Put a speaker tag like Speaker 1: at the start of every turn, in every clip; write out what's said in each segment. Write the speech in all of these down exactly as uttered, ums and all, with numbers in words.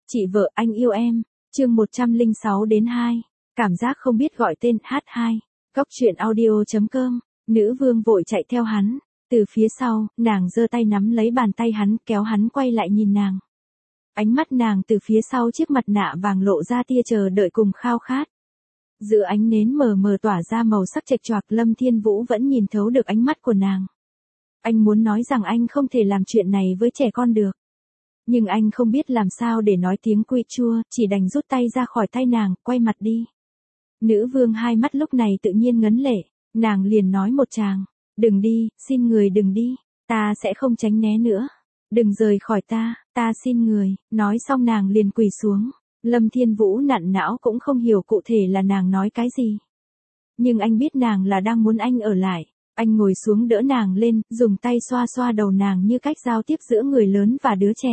Speaker 1: Chị vợ anh yêu em, chương một trăm lẻ sáu đến hai, cảm giác không biết gọi tên hát hai, Cóc truyện audio chấm com, nữ vương vội chạy theo hắn, từ phía sau, nàng giơ tay nắm lấy bàn tay hắn kéo hắn quay lại nhìn nàng. Ánh mắt nàng từ phía sau chiếc mặt nạ vàng lộ ra tia chờ đợi cùng khao khát. Giữa ánh nến mờ mờ tỏa ra màu sắc chệch choạc, Lâm Thiên Vũ vẫn nhìn thấu được ánh mắt của nàng. Anh muốn nói rằng anh không thể làm chuyện này với trẻ con được. Nhưng anh không biết làm sao để nói tiếng quy chua, chỉ đành rút tay ra khỏi tay nàng, quay mặt đi. Nữ vương hai mắt lúc này tự nhiên ngấn lệ, nàng liền nói một tràng, đừng đi, xin người đừng đi, ta sẽ không tránh né nữa. Đừng rời khỏi ta, ta xin người, nói xong nàng liền quỳ xuống. Lâm Thiên Vũ nặn não cũng không hiểu cụ thể là nàng nói cái gì. Nhưng anh biết nàng là đang muốn anh ở lại, anh ngồi xuống đỡ nàng lên, dùng tay xoa xoa đầu nàng như cách giao tiếp giữa người lớn và đứa trẻ.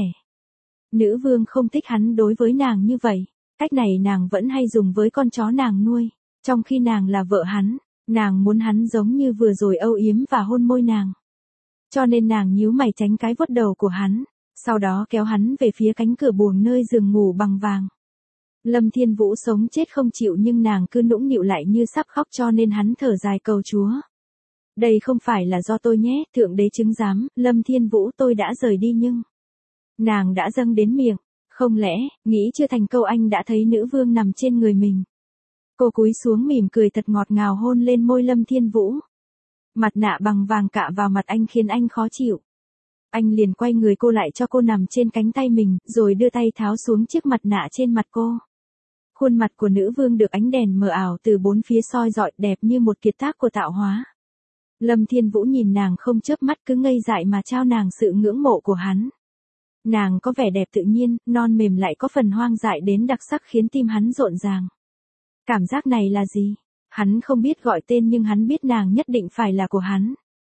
Speaker 1: Nữ vương không thích hắn đối với nàng như vậy, cách này nàng vẫn hay dùng với con chó nàng nuôi, trong khi nàng là vợ hắn, nàng muốn hắn giống như vừa rồi âu yếm và hôn môi nàng. Cho nên nàng nhíu mày tránh cái vuốt đầu của hắn, sau đó kéo hắn về phía cánh cửa buồng nơi giường ngủ bằng vàng. Lâm Thiên Vũ sống chết không chịu nhưng nàng cứ nũng nịu lại như sắp khóc cho nên hắn thở dài cầu Chúa. Đây không phải là do tôi nhé, thượng đế chứng giám, Lâm Thiên Vũ tôi đã rời đi nhưng... Nàng đã dâng đến miệng, không lẽ, nghĩ chưa thành câu anh đã thấy nữ vương nằm trên người mình. Cô cúi xuống mỉm cười thật ngọt ngào hôn lên môi Lâm Thiên Vũ. Mặt nạ bằng vàng cạ vào mặt anh khiến anh khó chịu. Anh liền quay người cô lại cho cô nằm trên cánh tay mình, rồi đưa tay tháo xuống chiếc mặt nạ trên mặt cô. Khuôn mặt của nữ vương được ánh đèn mờ ảo từ bốn phía soi rọi đẹp như một kiệt tác của tạo hóa. Lâm Thiên Vũ nhìn nàng không chớp mắt cứ ngây dại mà trao nàng sự ngưỡng mộ của hắn. Nàng có vẻ đẹp tự nhiên, non mềm lại có phần hoang dại đến đặc sắc khiến tim hắn rộn ràng. Cảm giác này là gì? Hắn không biết gọi tên nhưng hắn biết nàng nhất định phải là của hắn.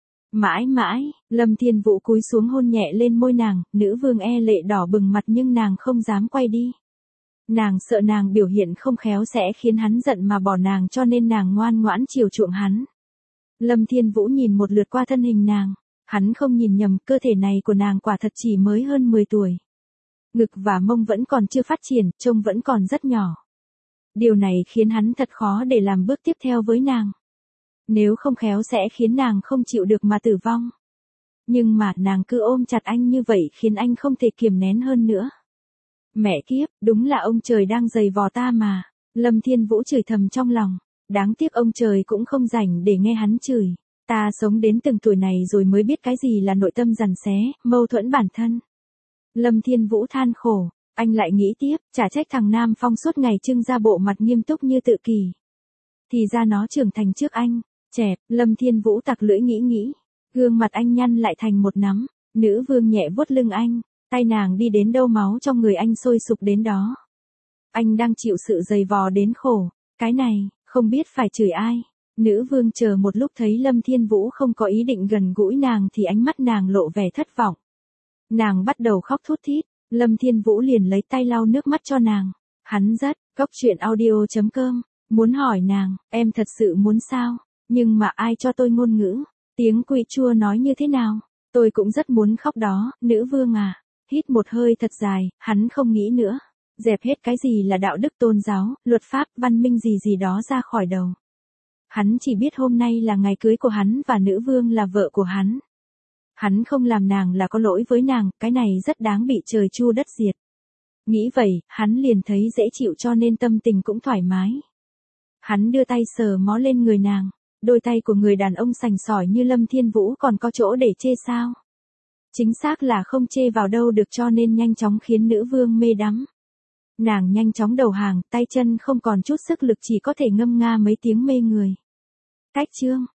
Speaker 1: Mãi mãi, Lâm Thiên Vũ cúi xuống hôn nhẹ lên môi nàng, nữ vương e lệ đỏ bừng mặt nhưng nàng không dám quay đi. Nàng sợ nàng biểu hiện không khéo sẽ khiến hắn giận mà bỏ nàng cho nên nàng ngoan ngoãn chiều chuộng hắn. Lâm Thiên Vũ nhìn một lượt qua thân hình nàng, hắn không nhìn nhầm, cơ thể này của nàng quả thật chỉ mới hơn mười tuổi. Ngực và mông vẫn còn chưa phát triển, trông vẫn còn rất nhỏ. Điều này khiến hắn thật khó để làm bước tiếp theo với nàng. Nếu không khéo sẽ khiến nàng không chịu được mà tử vong. Nhưng mà nàng cứ ôm chặt anh như vậy khiến anh không thể kiềm nén hơn nữa. Mẹ kiếp, đúng là ông trời đang giày vò ta mà. Lâm Thiên Vũ chửi thầm trong lòng. Đáng tiếc ông trời cũng không rảnh để nghe hắn chửi. Ta sống đến từng tuổi này rồi mới biết cái gì là nội tâm giằng xé, mâu thuẫn bản thân. Lâm Thiên Vũ than khổ. Anh lại nghĩ tiếp, chả trách thằng Nam Phong suốt ngày trưng ra bộ mặt nghiêm túc như tự kỷ. Thì ra nó trưởng thành trước anh. Chẹp, Lâm Thiên Vũ tặc lưỡi nghĩ nghĩ. Gương mặt anh nhăn lại thành một nắm. Nữ vương nhẹ vuốt lưng anh. Tay nàng đi đến đâu máu trong người anh sôi sục đến đó. Anh đang chịu sự dày vò đến khổ. Cái này, không biết phải chửi ai. Nữ vương chờ một lúc thấy Lâm Thiên Vũ không có ý định gần gũi nàng thì ánh mắt nàng lộ vẻ thất vọng. Nàng bắt đầu khóc thút thít. Lâm Thiên Vũ liền lấy tay lau nước mắt cho nàng. Hắn rất, Cóc truyện audio chấm com, muốn hỏi nàng, em thật sự muốn sao? Nhưng mà ai cho tôi ngôn ngữ? Tiếng quy chua nói như thế nào? Tôi cũng rất muốn khóc đó, nữ vương à. Hít một hơi thật dài, hắn không nghĩ nữa. Dẹp hết cái gì là đạo đức tôn giáo, luật pháp, văn minh gì gì đó ra khỏi đầu. Hắn chỉ biết hôm nay là ngày cưới của hắn và nữ vương là vợ của hắn. Hắn không làm nàng là có lỗi với nàng, cái này rất đáng bị trời chu đất diệt. Nghĩ vậy, hắn liền thấy dễ chịu cho nên tâm tình cũng thoải mái. Hắn đưa tay sờ mó lên người nàng. Đôi tay của người đàn ông sành sỏi như Lâm Thiên Vũ còn có chỗ để chê sao? Chính xác là không chê vào đâu được cho nên nhanh chóng khiến nữ vương mê đắm. Nàng nhanh chóng đầu hàng, tay chân không còn chút sức lực chỉ có thể ngâm nga mấy tiếng mê người. Cách chương